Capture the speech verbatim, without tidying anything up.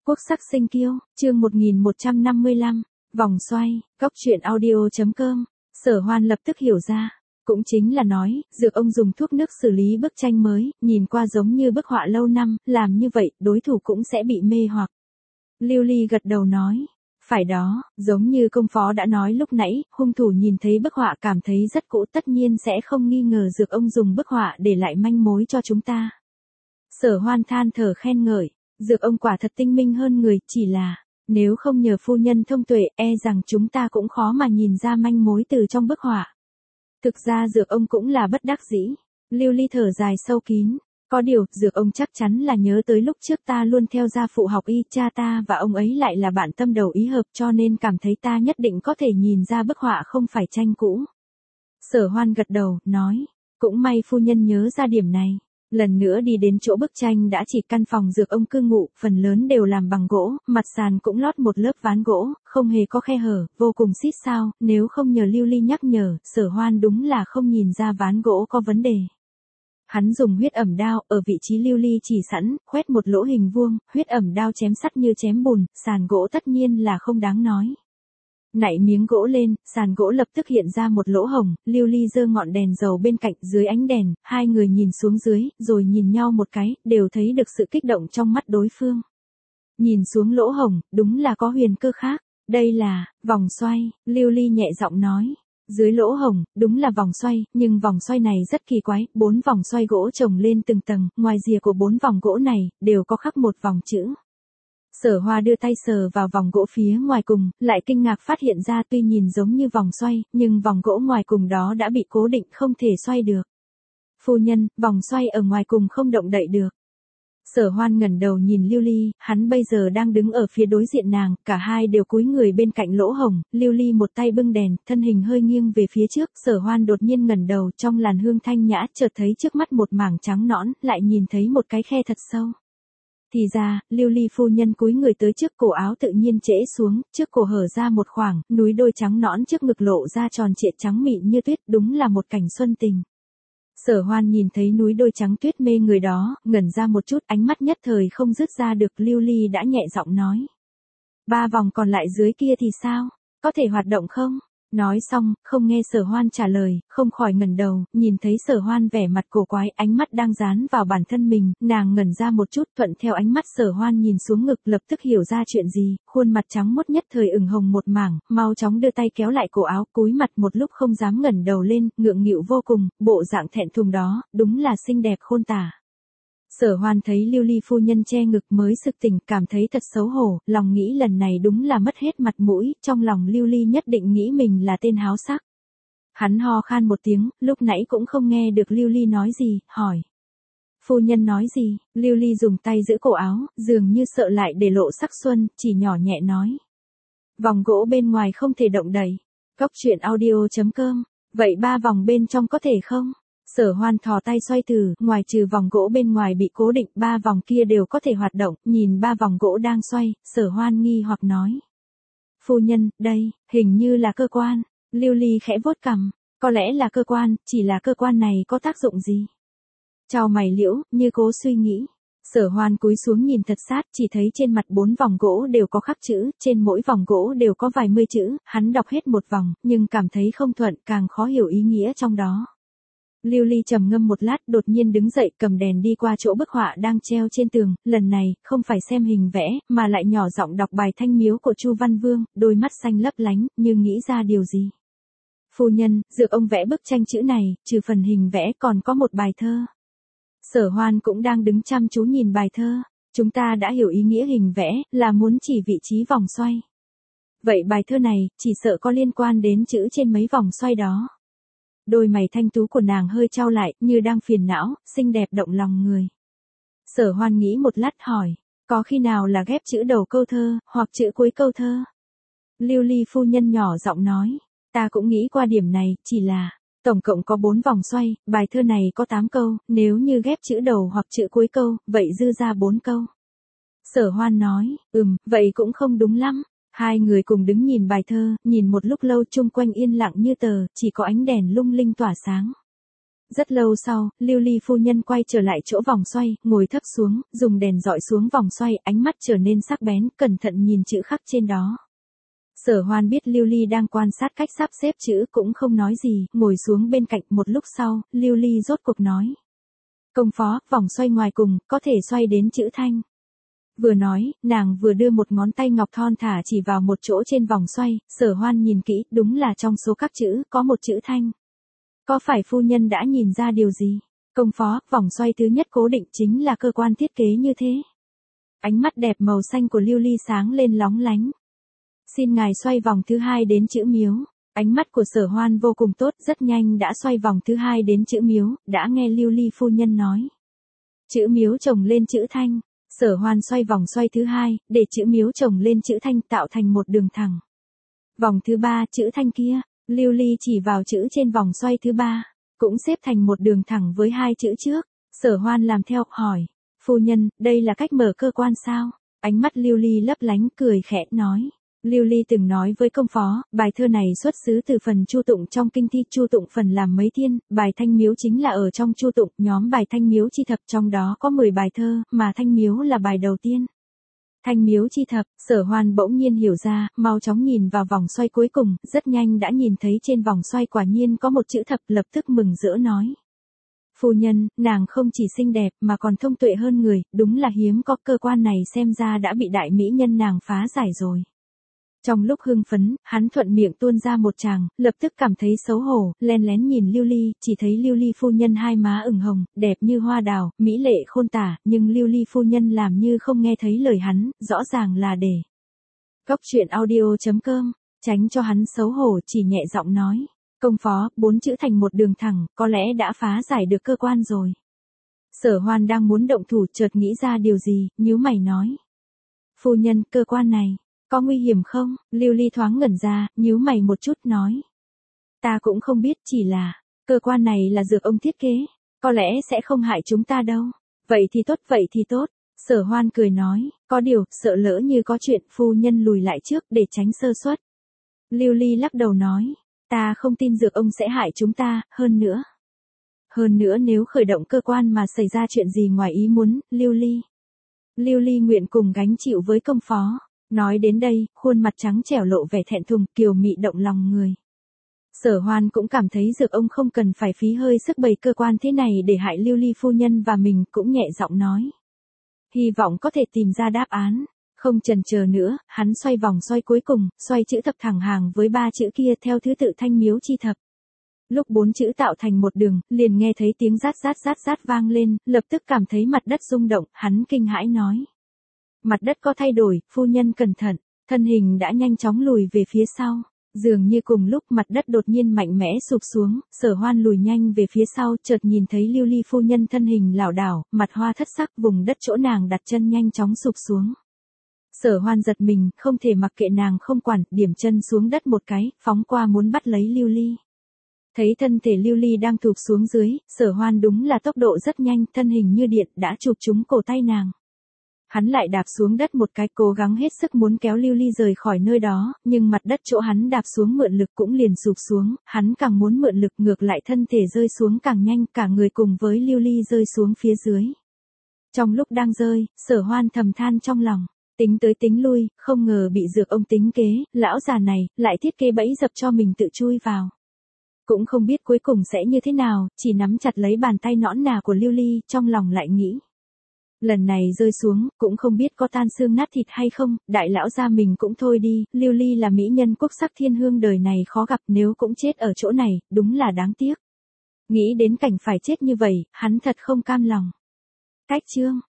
Quốc sắc sinh kiêu, chương một nghìn một trăm năm mươi lăm, vòng xoay, góc truyện audio.com, Sở Hoan lập tức hiểu ra. Cũng chính là nói, dược ông dùng thuốc nước xử lý bức tranh mới, nhìn qua giống như bức họa lâu năm, làm như vậy, đối thủ cũng sẽ bị mê hoặc. Lưu Ly gật đầu nói, phải đó, giống như công phó đã nói lúc nãy, hung thủ nhìn thấy bức họa cảm thấy rất cũ tất nhiên sẽ không nghi ngờ dược ông dùng bức họa để lại manh mối cho chúng ta. Sở Hoan than thở khen ngợi, dược ông quả thật tinh minh hơn người, chỉ là, nếu không nhờ phu nhân thông tuệ, e rằng chúng ta cũng khó mà nhìn ra manh mối từ trong bức họa. Thực ra dược ông cũng là bất đắc dĩ. Lưu Ly thở dài sâu kín. Có điều, dược ông chắc chắn là nhớ tới lúc trước ta luôn theo gia phụ học y, cha ta và ông ấy lại là bạn tâm đầu ý hợp cho nên cảm thấy ta nhất định có thể nhìn ra bức họa không phải tranh cũ. Sở Hoan gật đầu, nói, cũng may phu nhân nhớ ra điểm này. Lần nữa đi đến chỗ bức tranh đã chỉ căn phòng dược ông cư ngụ, phần lớn đều làm bằng gỗ, mặt sàn cũng lót một lớp ván gỗ, không hề có khe hở, vô cùng xít sao, nếu không nhờ Lưu Ly nhắc nhở, Sở Hoan đúng là không nhìn ra ván gỗ có vấn đề. Hắn dùng huyết ẩm đao, ở vị trí Lưu Ly chỉ sẵn, khoét một lỗ hình vuông, huyết ẩm đao chém sắt như chém bùn, sàn gỗ tất nhiên là không đáng nói. Nảy miếng gỗ lên, sàn gỗ lập tức hiện ra một lỗ hổng, Lưu Ly giơ ngọn đèn dầu bên cạnh, dưới ánh đèn, hai người nhìn xuống dưới, rồi nhìn nhau một cái, đều thấy được sự kích động trong mắt đối phương. Nhìn xuống lỗ hổng, đúng là có huyền cơ khác, đây là, vòng xoay, Lưu Ly nhẹ giọng nói. Dưới lỗ hổng, đúng là vòng xoay, nhưng vòng xoay này rất kỳ quái, bốn vòng xoay gỗ chồng lên từng tầng, ngoài rìa của bốn vòng gỗ này, đều có khắc một vòng chữ. Sở Hoa đưa tay sờ vào vòng gỗ phía ngoài cùng, lại kinh ngạc phát hiện ra tuy nhìn giống như vòng xoay, nhưng vòng gỗ ngoài cùng đó đã bị cố định không thể xoay được. Phu nhân, vòng xoay ở ngoài cùng không động đậy được. Sở Hoan ngẩng đầu nhìn Lưu Ly, hắn bây giờ đang đứng ở phía đối diện nàng, cả hai đều cúi người bên cạnh lỗ hổng, Lưu Ly một tay bưng đèn, thân hình hơi nghiêng về phía trước, Sở Hoan đột nhiên ngẩng đầu, trong làn hương thanh nhã, chợt thấy trước mắt một mảng trắng nõn, lại nhìn thấy một cái khe thật sâu. Thì ra, Lưu Ly phu nhân cúi người tới trước cổ áo tự nhiên trễ xuống, trước cổ hở ra một khoảng, núi đôi trắng nõn trước ngực lộ ra tròn trịa trắng mịn như tuyết, đúng là một cảnh xuân tình. Sở Hoan nhìn thấy núi đôi trắng tuyết mê người đó, ngẩn ra một chút, ánh mắt nhất thời không dứt ra được, Lưu Ly đã nhẹ giọng nói. Ba vòng còn lại dưới kia thì sao? Có thể hoạt động không? Nói xong, không nghe Sở Hoan trả lời, không khỏi ngẩng đầu, nhìn thấy Sở Hoan vẻ mặt cổ quái, ánh mắt đang dán vào bản thân mình, nàng ngẩn ra một chút, thuận theo ánh mắt Sở Hoan nhìn xuống ngực, lập tức hiểu ra chuyện gì, khuôn mặt trắng muốt nhất thời ửng hồng một mảng, mau chóng đưa tay kéo lại cổ áo, cúi mặt một lúc không dám ngẩng đầu lên, ngượng nghịu vô cùng, bộ dạng thẹn thùng đó, đúng là xinh đẹp khôn tả. Sở Hoan thấy Lưu Ly phu nhân che ngực mới sực tỉnh, cảm thấy thật xấu hổ, lòng nghĩ lần này đúng là mất hết mặt mũi, trong lòng Lưu Ly nhất định nghĩ mình là tên háo sắc. Hắn ho khan một tiếng, lúc nãy cũng không nghe được Lưu Ly nói gì, hỏi. Phu nhân nói gì? Lưu Ly dùng tay giữ cổ áo, dường như sợ lại để lộ sắc xuân, chỉ nhỏ nhẹ nói. Vòng gỗ bên ngoài không thể động đậy. Góc truyện audio.com, vậy ba vòng bên trong có thể không? Sở Hoan thò tay xoay thử, ngoài trừ vòng gỗ bên ngoài bị cố định, ba vòng kia đều có thể hoạt động, nhìn ba vòng gỗ đang xoay, Sở Hoan nghi hoặc nói. Phu nhân, đây, hình như là cơ quan, Lưu Ly khẽ vuốt cằm, có lẽ là cơ quan, chỉ là cơ quan này có tác dụng gì? Chào mày liễu, như cố suy nghĩ. Sở Hoan cúi xuống nhìn thật sát, chỉ thấy trên mặt bốn vòng gỗ đều có khắc chữ, trên mỗi vòng gỗ đều có vài mươi chữ, hắn đọc hết một vòng, nhưng cảm thấy không thuận, càng khó hiểu ý nghĩa trong đó. Lưu Ly trầm ngâm một lát, đột nhiên đứng dậy, cầm đèn đi qua chỗ bức họa đang treo trên tường, lần này, không phải xem hình vẽ, mà lại nhỏ giọng đọc bài Thanh Miếu của Chu Văn Vương, đôi mắt xanh lấp lánh, như nghĩ ra điều gì. Phu nhân, dược ông vẽ bức tranh chữ này, trừ phần hình vẽ còn có một bài thơ. Sở Hoan cũng đang đứng chăm chú nhìn bài thơ, chúng ta đã hiểu ý nghĩa hình vẽ, là muốn chỉ vị trí vòng xoay. Vậy bài thơ này, chỉ sợ có liên quan đến chữ trên mấy vòng xoay đó. Đôi mày thanh tú của nàng hơi chau lại, như đang phiền não, xinh đẹp động lòng người. Sở Hoan nghĩ một lát hỏi, có khi nào là ghép chữ đầu câu thơ, hoặc chữ cuối câu thơ? Lưu Ly phu nhân nhỏ giọng nói, ta cũng nghĩ qua điểm này, chỉ là, tổng cộng có bốn vòng xoay, bài thơ này có tám câu, nếu như ghép chữ đầu hoặc chữ cuối câu, vậy dư ra bốn câu. Sở Hoan nói, ừm, vậy cũng không đúng lắm. Hai người cùng đứng nhìn bài thơ, nhìn một lúc lâu chung quanh yên lặng như tờ, chỉ có ánh đèn lung linh tỏa sáng. Rất lâu sau, Lưu Ly phu nhân quay trở lại chỗ vòng xoay, ngồi thấp xuống, dùng đèn dọi xuống vòng xoay, ánh mắt trở nên sắc bén, cẩn thận nhìn chữ khắc trên đó. Sở Hoan biết Lưu Ly đang quan sát cách sắp xếp chữ cũng không nói gì, ngồi xuống bên cạnh. Một lúc sau, Lưu Ly rốt cuộc nói. Công phó, vòng xoay ngoài cùng, có thể xoay đến chữ thanh. Vừa nói, nàng vừa đưa một ngón tay ngọc thon thả chỉ vào một chỗ trên vòng xoay. Sở Hoan nhìn kỹ, đúng là trong số các chữ, có một chữ thanh. Có phải phu nhân đã nhìn ra điều gì? Công phó, vòng xoay thứ nhất cố định chính là cơ quan thiết kế như thế. Ánh mắt đẹp màu xanh của Lưu Ly sáng lên lóng lánh. Xin ngài xoay vòng thứ hai đến chữ miếu. Ánh mắt của Sở Hoan vô cùng tốt, rất nhanh đã xoay vòng thứ hai đến chữ miếu, đã nghe Lưu Ly phu nhân nói. Chữ miếu chồng lên chữ thanh. Sở Hoan xoay vòng xoay thứ hai, để chữ miếu chồng lên chữ thanh tạo thành một đường thẳng. Vòng thứ ba, chữ thanh kia, Lưu Ly chỉ vào chữ trên vòng xoay thứ ba, cũng xếp thành một đường thẳng với hai chữ trước. Sở Hoan làm theo, hỏi. Phu nhân, đây là cách mở cơ quan sao? Ánh mắt Lưu Ly lấp lánh, cười khẽ, nói. Lưu Ly từng nói với công phó, bài thơ này xuất xứ từ phần Chu Tụng trong kinh thi. Chu Tụng phần làm mấy thiên, bài Thanh Miếu chính là ở trong Chu Tụng, nhóm bài Thanh Miếu chi thập trong đó có mười bài thơ, mà Thanh Miếu là bài đầu tiên. Thanh Miếu chi thập, Sở Hoan bỗng nhiên hiểu ra, mau chóng nhìn vào vòng xoay cuối cùng, rất nhanh đã nhìn thấy trên vòng xoay quả nhiên có một chữ thập, lập tức mừng rỡ nói. Phu nhân, nàng không chỉ xinh đẹp mà còn thông tuệ hơn người, đúng là hiếm có, cơ quan này xem ra đã bị đại mỹ nhân nàng phá giải rồi. Trong lúc hưng phấn, hắn thuận miệng tuôn ra một tràng, lập tức cảm thấy xấu hổ, len lén nhìn Lưu Ly, chỉ thấy Lưu Ly phu nhân hai má ửng hồng, đẹp như hoa đào, mỹ lệ khôn tả, nhưng Lưu Ly phu nhân làm như không nghe thấy lời hắn, rõ ràng là để. Góc truyện audio chấm com, tránh cho hắn xấu hổ, chỉ nhẹ giọng nói. Công phó, bốn chữ thành một đường thẳng, có lẽ đã phá giải được cơ quan rồi. Sở Hoan đang muốn động thủ, chợt nghĩ ra điều gì, nhíu mày nói. Phu nhân, cơ quan này. Có nguy hiểm không? Lưu Ly thoáng ngẩn ra, nhíu mày một chút nói. Ta cũng không biết, chỉ là, cơ quan này là dược ông thiết kế, có lẽ sẽ không hại chúng ta đâu. Vậy thì tốt, vậy thì tốt. Sở Hoan cười nói, có điều, sợ lỡ như có chuyện, phu nhân lùi lại trước để tránh sơ suất. Lưu Ly lắc đầu nói, ta không tin dược ông sẽ hại chúng ta, hơn nữa. Hơn nữa nếu khởi động cơ quan mà xảy ra chuyện gì ngoài ý muốn, Lưu Ly. Lưu Ly nguyện cùng gánh chịu với công phó. Nói đến đây, khuôn mặt trắng trẻo lộ vẻ thẹn thùng, kiều mị động lòng người. Sở Hoan cũng cảm thấy dược ông không cần phải phí hơi sức bày cơ quan thế này để hại Lưu Ly phu nhân, và mình cũng nhẹ giọng nói. Hy vọng có thể tìm ra đáp án. Không chần chờ nữa, hắn xoay vòng xoay cuối cùng, xoay chữ thập thẳng hàng với ba chữ kia theo thứ tự Thanh Miếu chi thập. Lúc bốn chữ tạo thành một đường, liền nghe thấy tiếng rát rát rát rát vang lên, lập tức cảm thấy mặt đất rung động, hắn kinh hãi nói. Mặt đất có thay đổi, phu nhân cẩn thận, thân hình đã nhanh chóng lùi về phía sau. Dường như cùng lúc mặt đất đột nhiên mạnh mẽ sụp xuống, Sở Hoan lùi nhanh về phía sau, chợt nhìn thấy Lưu Ly phu nhân thân hình lảo đảo, mặt hoa thất sắc, vùng đất chỗ nàng đặt chân nhanh chóng sụp xuống. Sở Hoan giật mình, không thể mặc kệ nàng không quản, điểm chân xuống đất một cái, phóng qua muốn bắt lấy Lưu Ly. Thấy thân thể Lưu Ly đang thụp xuống dưới, Sở Hoan đúng là tốc độ rất nhanh, thân hình như điện đã chụp trúng cổ tay nàng. Hắn lại đạp xuống đất một cái, cố gắng hết sức muốn kéo Lưu Ly rời khỏi nơi đó, nhưng mặt đất chỗ hắn đạp xuống mượn lực cũng liền sụp xuống, hắn càng muốn mượn lực ngược lại thân thể rơi xuống càng nhanh, cả người cùng với Lưu Ly rơi xuống phía dưới. Trong lúc đang rơi, Sở Hoan thầm than trong lòng, tính tới tính lui, không ngờ bị dược ông tính kế, lão già này, lại thiết kế bẫy dập cho mình tự chui vào. Cũng không biết cuối cùng sẽ như thế nào, chỉ nắm chặt lấy bàn tay nõn nà của Lưu Ly, trong lòng lại nghĩ. Lần này rơi xuống, cũng không biết có tan xương nát thịt hay không, đại lão gia mình cũng thôi đi, Lưu Ly là mỹ nhân quốc sắc thiên hương đời này khó gặp, nếu cũng chết ở chỗ này, đúng là đáng tiếc. Nghĩ đến cảnh phải chết như vậy, hắn thật không cam lòng. Cách chương